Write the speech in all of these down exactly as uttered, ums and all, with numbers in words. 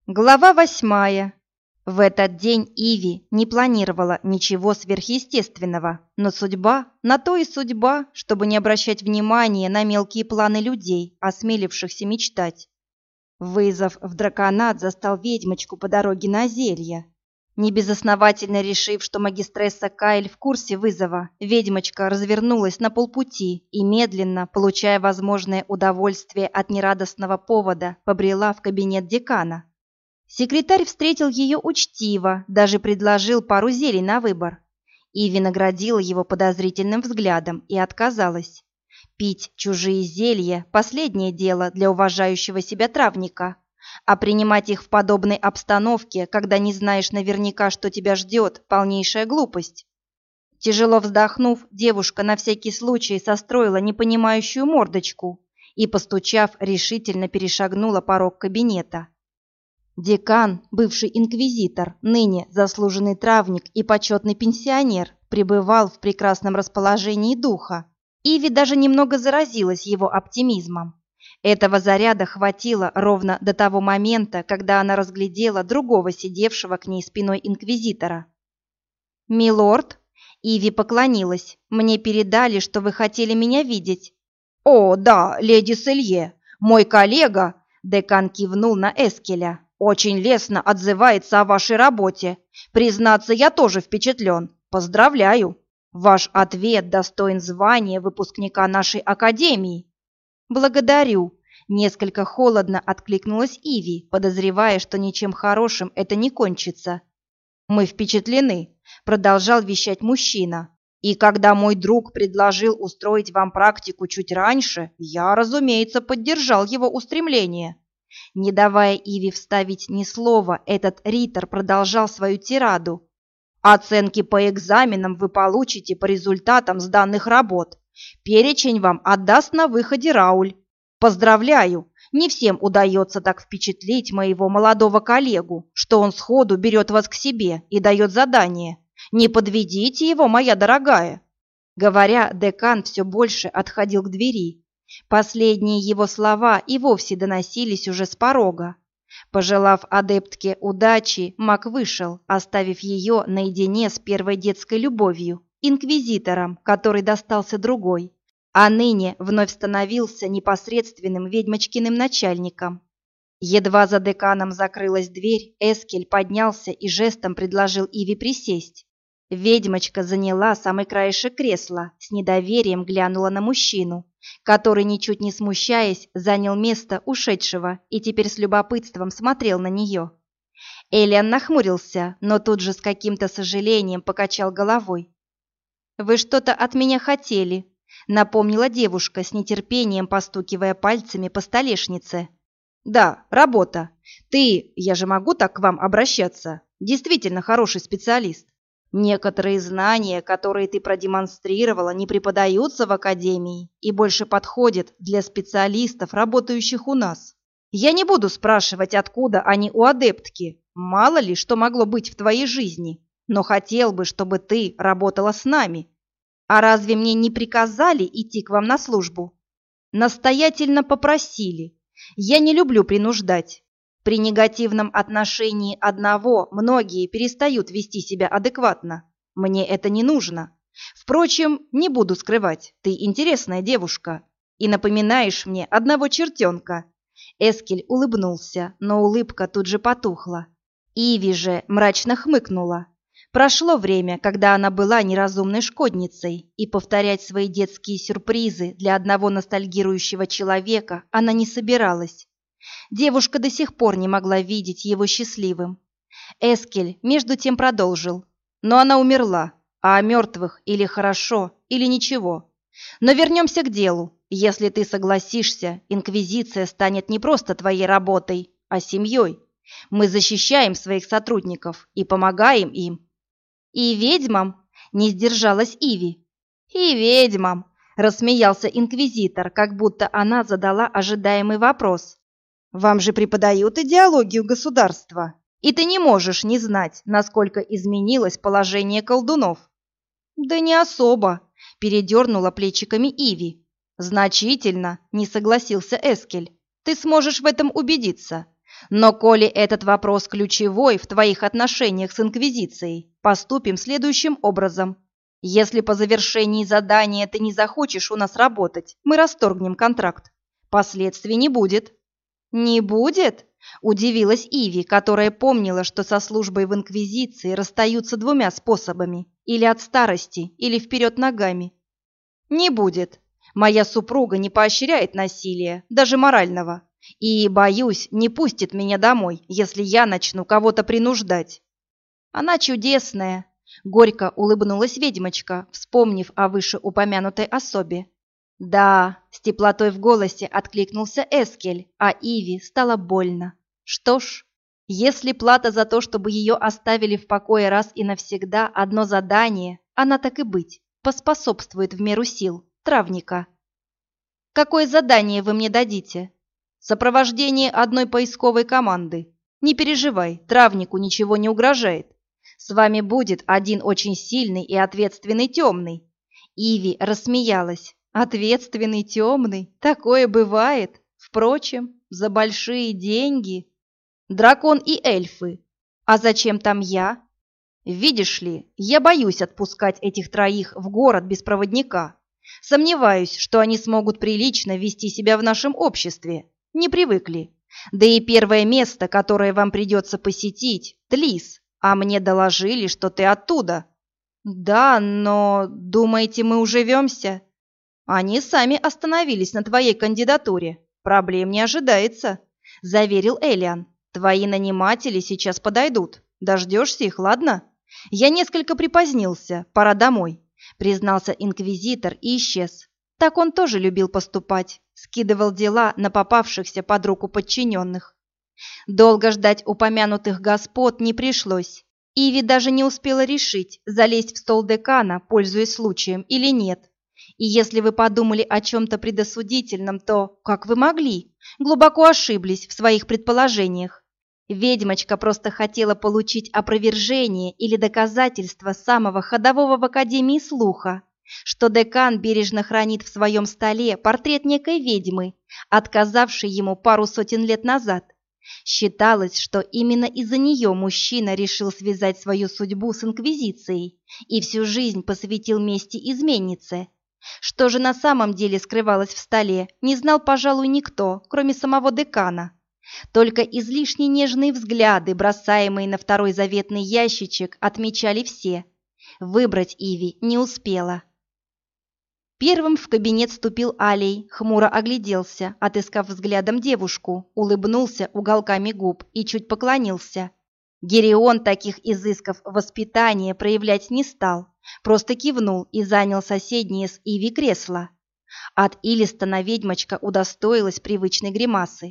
Глава восьмая. В этот день Иви не планировала ничего сверхъестественного, но судьба, на то и судьба, чтобы не обращать внимания на мелкие планы людей, осмелившихся мечтать. Вызов в драконат застал ведьмочку по дороге на зелье. Небезосновательно решив, что магистресса Кайль в курсе вызова, ведьмочка развернулась на полпути и медленно, получая возможное удовольствие от нерадостного повода, побрела в кабинет декана. Секретарь встретил ее учтиво, даже предложил пару зелий на выбор. Иви наградила его подозрительным взглядом и отказалась. Пить чужие зелья – последнее дело для уважающего себя травника, а принимать их в подобной обстановке, когда не знаешь наверняка, что тебя ждет, полнейшая глупость. Тяжело вздохнув, девушка на всякий случай состроила непонимающую мордочку и, постучав, решительно перешагнула порог кабинета. Декан, бывший инквизитор, ныне заслуженный травник и почетный пенсионер, пребывал в прекрасном расположении духа. Иви даже немного заразилась его оптимизмом. Этого заряда хватило ровно до того момента, когда она разглядела другого сидевшего к ней спиной инквизитора. «Милорд?» Иви поклонилась. «Мне передали, что вы хотели меня видеть». «О, да, леди Селье, мой коллега!» Декан кивнул на Эскеля. «Очень лестно отзывается о вашей работе. Признаться, я тоже впечатлен. Поздравляю! Ваш ответ достоин звания выпускника нашей академии». «Благодарю», — несколько холодно откликнулась Иви, подозревая, что ничем хорошим это не кончится. «Мы впечатлены», — продолжал вещать мужчина. «И когда мой друг предложил устроить вам практику чуть раньше, я, разумеется, поддержал его устремление». Не давая Иви вставить ни слова, этот ритор продолжал свою тираду. «Оценки по экзаменам вы получите по результатам сданных работ. Перечень вам отдаст на выходе Рауль. Поздравляю, не всем удается так впечатлить моего молодого коллегу, что он сходу берет вас к себе и дает задание. Не подведите его, моя дорогая». Говоря, декан все больше отходил к двери. Последние его слова и вовсе доносились уже с порога. Пожелав адептке удачи, маг вышел, оставив ее наедине с первой детской любовью, инквизитором, который достался другой, а ныне вновь становился непосредственным ведьмочкиным начальником. Едва за деканом закрылась дверь, Эскель поднялся и жестом предложил Иви присесть. Ведьмочка заняла самый краешек кресла, с недоверием глянула на мужчину, который, ничуть не смущаясь, занял место ушедшего и теперь с любопытством смотрел на нее. Элиан нахмурился, но тут же с каким-то сожалением покачал головой. «Вы что-то от меня хотели», — напомнила девушка, с нетерпением постукивая пальцами по столешнице. «Да, работа. Ты, я же могу так к вам обращаться, действительно хороший специалист. Некоторые знания, которые ты продемонстрировала, не преподаются в академии и больше подходят для специалистов, работающих у нас. Я не буду спрашивать, откуда они у адептки, мало ли что могло быть в твоей жизни, но хотел бы, чтобы ты работала с нами». «А разве мне не приказали идти к вам на службу?» «Настоятельно попросили. Я не люблю принуждать. При негативном отношении одного многие перестают вести себя адекватно. Мне это не нужно. Впрочем, не буду скрывать, ты интересная девушка и напоминаешь мне одного чертенка». Эскель улыбнулся, но улыбка тут же потухла. Иви же мрачно хмыкнула. Прошло время, когда она была неразумной шкодницей, и повторять свои детские сюрпризы для одного ностальгирующего человека она не собиралась. Девушка до сих пор не могла видеть его счастливым. Эскель между тем продолжил. «Но она умерла, а о мертвых или хорошо, или ничего. Но вернемся к делу. Если ты согласишься, инквизиция станет не просто твоей работой, а семьей. Мы защищаем своих сотрудников и помогаем им». «И ведьмам?» — не сдержалась Иви. «И ведьмам!» — рассмеялся инквизитор, как будто она задала ожидаемый вопрос. «Вам же преподают идеологию государства, и ты не можешь не знать, насколько изменилось положение колдунов». «Да не особо», — передернула плечиками Иви. «Значительно», — не согласился Эскель. «Ты сможешь в этом убедиться. Но коли этот вопрос ключевой в твоих отношениях с Инквизицией, поступим следующим образом. Если по завершении задания ты не захочешь у нас работать, мы расторгнем контракт. Последствий не будет». «Не будет?» – удивилась Иви, которая помнила, что со службой в Инквизиции расстаются двумя способами – или от старости, или вперед ногами. «Не будет. Моя супруга не поощряет насилия, даже морального, и, боюсь, не пустит меня домой, если я начну кого-то принуждать». «Она чудесная», – горько улыбнулась ведьмочка, вспомнив о вышеупомянутой особе. «Да», — с теплотой в голосе откликнулся Эскель, а Иви стало больно. «Что ж, если плата за то, чтобы ее оставили в покое раз и навсегда, одно задание, она так и быть, поспособствует в меру сил травника». «Какое задание вы мне дадите?» «Сопровождение одной поисковой команды. Не переживай, травнику ничего не угрожает. С вами будет один очень сильный и ответственный темный». Иви рассмеялась. «Ответственный темный, такое бывает. Впрочем, за большие деньги. Дракон и эльфы. А зачем там я?» «Видишь ли, я боюсь отпускать этих троих в город без проводника. Сомневаюсь, что они смогут прилично вести себя в нашем обществе. Не привыкли. Да и первое место, которое вам придется посетить – Тлис. А мне доложили, что ты оттуда». «Да, но, думаете, мы уживемся?» «Они сами остановились на твоей кандидатуре. Проблем не ожидается», — заверил Элиан. «Твои наниматели сейчас подойдут. Дождешься их, ладно? Я несколько припозднился, пора домой», — признался инквизитор и исчез. Так он тоже любил поступать, скидывал дела на попавшихся под руку подчиненных. Долго ждать упомянутых господ не пришлось. Иви даже не успела решить, залезть в стол декана, пользуясь случаем, или нет. И если вы подумали о чем-то предосудительном, то, как вы могли, глубоко ошиблись в своих предположениях. Ведьмочка просто хотела получить опровержение или доказательство самого ходового в Академии слуха, что декан бережно хранит в своем столе портрет некой ведьмы, отказавшей ему пару сотен лет назад. Считалось, что именно из-за нее мужчина решил связать свою судьбу с Инквизицией и всю жизнь посвятил мести изменнице. Что же на самом деле скрывалось в столе, не знал, пожалуй, никто, кроме самого декана. Только излишне нежные взгляды, бросаемые на второй заветный ящичек, отмечали все. Выбрать Иви не успела. Первым в кабинет вступил Алей, хмуро огляделся, отыскав взглядом девушку, улыбнулся уголками губ и чуть поклонился. Герион таких изысков воспитания проявлять не стал, просто кивнул и занял соседнее с Иви кресло. От Илистона ведьмочка удостоилась привычной гримасы.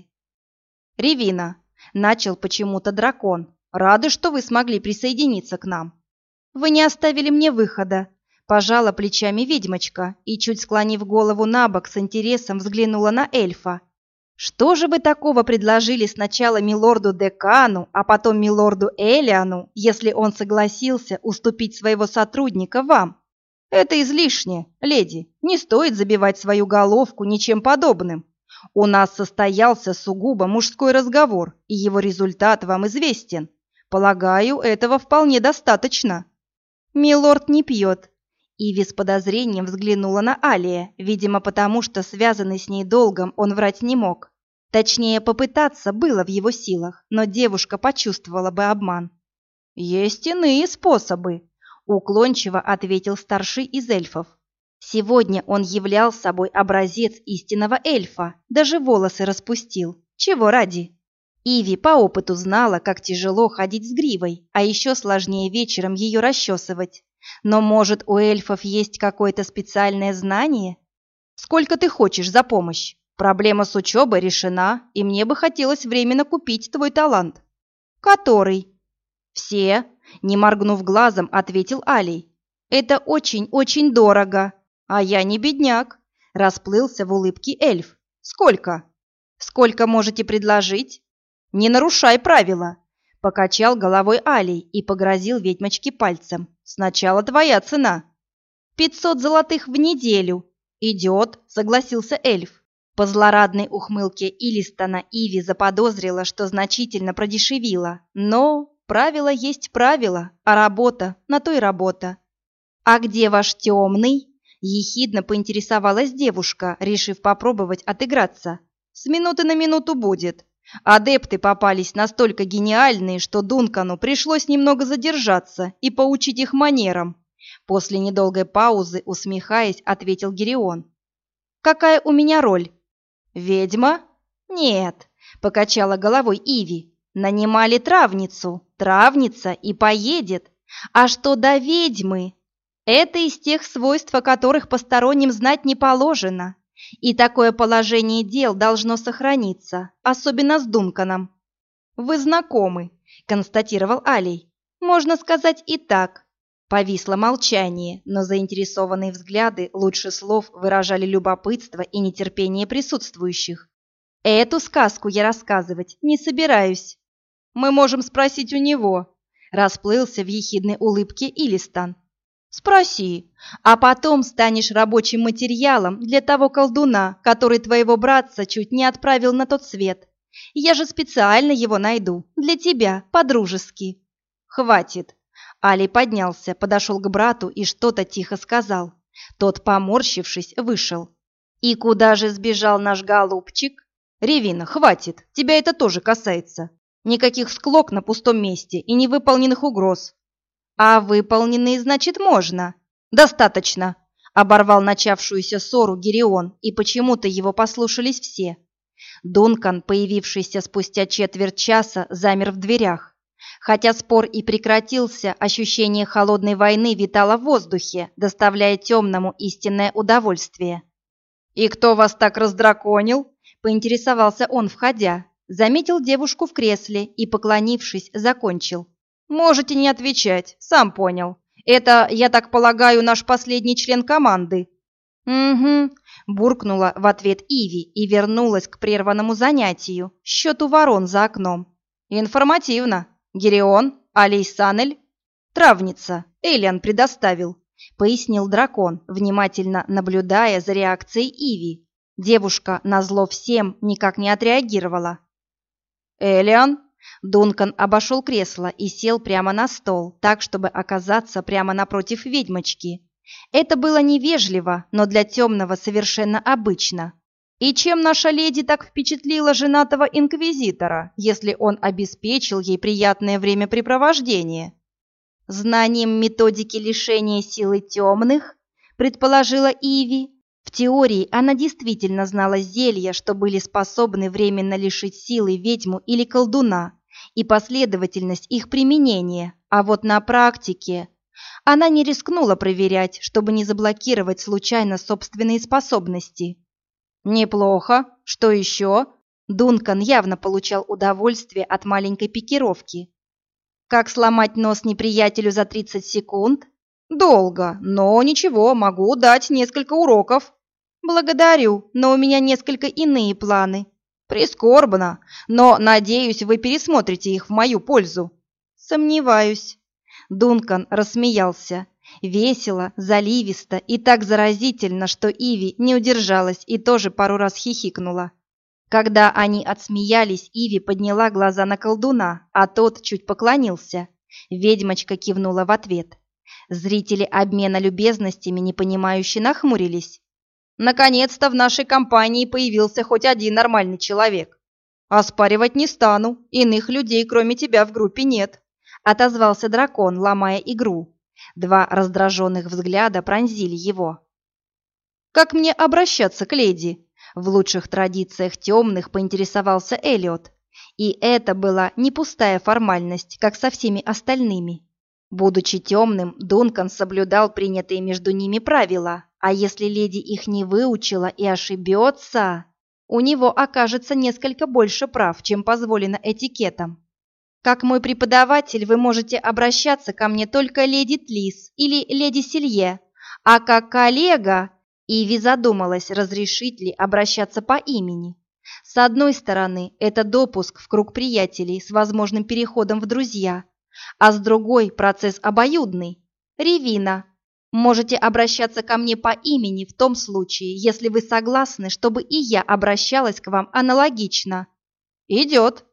«Ревина», — начал почему-то дракон, — «рады, что вы смогли присоединиться к нам». «Вы не оставили мне выхода», — пожала плечами ведьмочка и, чуть склонив голову на бок, с интересом взглянула на эльфа. «Что же вы такого предложили сначала милорду Декану, а потом милорду Элиану, если он согласился уступить своего сотрудника вам? Это излишне, леди, не стоит забивать свою головку ничем подобным. У нас состоялся сугубо мужской разговор, и его результат вам известен. Полагаю, этого вполне достаточно». «Милорд не пьет». Иви с подозрением взглянула на Алия, видимо, потому что связанный с ней долгом он врать не мог. Точнее, попытаться было в его силах, но девушка почувствовала бы обман. «Есть иные способы», — уклончиво ответил старший из эльфов. Сегодня он являл собой образец истинного эльфа, даже волосы распустил. Чего ради? Иви по опыту знала, как тяжело ходить с гривой, а еще сложнее вечером ее расчесывать. Но, может, у эльфов есть какое-то специальное знание? «Сколько ты хочешь за помощь? Проблема с учебой решена, и мне бы хотелось временно купить твой талант». «Который?» «Все», — не моргнув глазом, ответил Алий. «Это очень-очень дорого, а я не бедняк», — расплылся в улыбке эльф. «Сколько?» «Сколько можете предложить?» «Не нарушай правила», — покачал головой Алий и погрозил ведьмочке пальцем. «Сначала твоя цена». «Пятьсот золотых в неделю». «Идет», — согласился эльф. По злорадной ухмылке Илистона Иви заподозрила, что значительно продешевила, но правило есть правило, а работа на то и работа. «А где ваш темный?» – ехидно поинтересовалась девушка, решив попробовать отыграться. «С минуты на минуту будет. Адепты попались настолько гениальные, что Дункану пришлось немного задержаться и поучить их манерам». После недолгой паузы, усмехаясь, ответил Гирион. «Какая у меня роль?» «Ведьма?» «Нет», — покачала головой Иви. «Нанимали травницу. Травница и поедет. А что до ведьмы? Это из тех свойств, о которых посторонним знать не положено. И такое положение дел должно сохраниться, особенно с Дунканом». «Вы знакомы», — констатировал Алей. «Можно сказать и так». Повисло молчание, но заинтересованные взгляды лучше слов выражали любопытство и нетерпение присутствующих. «Эту сказку я рассказывать не собираюсь. Мы можем спросить у него», — расплылся в ехидной улыбке Илистон. «Спроси, а потом станешь рабочим материалом для того колдуна, который твоего братца чуть не отправил на тот свет. Я же специально его найду, для тебя, по-дружески». «Хватит». Алий поднялся, подошел к брату и что-то тихо сказал. Тот, поморщившись, вышел. «И куда же сбежал наш голубчик?» «Ревина, хватит, тебя это тоже касается. Никаких склок на пустом месте и невыполненных угроз». «А выполненные, значит, можно?» «Достаточно», — оборвал начавшуюся ссору Гирион, и почему-то его послушались все. Дункан, появившийся спустя четверть часа, замер в дверях. Хотя спор и прекратился, ощущение холодной войны витало в воздухе, доставляя темному истинное удовольствие. «И кто вас так раздраконил?» – поинтересовался он, входя. Заметил девушку в кресле и, поклонившись, закончил. «Можете не отвечать, сам понял. Это, я так полагаю, наш последний член команды». «Угу», – буркнула в ответ Иви и вернулась к прерванному занятию, счету ворон за окном. «Информативно. Гирион, Алей Санель?» «Травница. Элиан предоставил», — пояснил дракон, внимательно наблюдая за реакцией Иви. Девушка, назло всем, никак не отреагировала. «Элиан?» Дункан обошел кресло и сел прямо на стол, так, чтобы оказаться прямо напротив ведьмочки. Это было невежливо, но для темного совершенно обычно. «И чем наша леди так впечатлила женатого инквизитора, если он обеспечил ей приятное времяпрепровождение?» «Знанием методики лишения силы темных», — предположила Иви. В теории она действительно знала зелья, что были способны временно лишить силы ведьму или колдуна, и последовательность их применения, а вот на практике она не рискнула проверять, чтобы не заблокировать случайно собственные способности. «Неплохо. Что еще?» Дункан явно получал удовольствие от маленькой пикировки. «Как сломать нос неприятелю за тридцать секунд?» «Долго, но ничего, могу дать несколько уроков». «Благодарю, но у меня несколько иные планы». «Прискорбно, но, надеюсь, вы пересмотрите их в мою пользу». «Сомневаюсь». Дункан рассмеялся. Весело, заливисто и так заразительно, что Иви не удержалась и тоже пару раз хихикнула. Когда они отсмеялись, Иви подняла глаза на колдуна, а тот чуть поклонился. Ведьмочка кивнула в ответ. Зрители обмена любезностями непонимающе нахмурились. «Наконец-то в нашей компании появился хоть один нормальный человек. Оспаривать не стану, иных людей, кроме тебя, в группе нет», — отозвался дракон, ломая игру. Два раздраженных взгляда пронзили его. «Как мне обращаться к леди?» В лучших традициях темных поинтересовался Элиот. И это была не пустая формальность, как со всеми остальными. Будучи темным, Дункан соблюдал принятые между ними правила, а если леди их не выучила и ошибется, у него окажется несколько больше прав, чем позволено этикетом. Как мой преподаватель вы можете обращаться ко мне только леди Тлис или леди Силье, а как коллега...» Иви задумалась, разрешить ли обращаться по имени. С одной стороны, это допуск в круг приятелей с возможным переходом в друзья, а с другой процесс обоюдный. Ревина. Можете обращаться ко мне по имени в том случае, если вы согласны, чтобы и я обращалась к вам аналогично». «Идет»,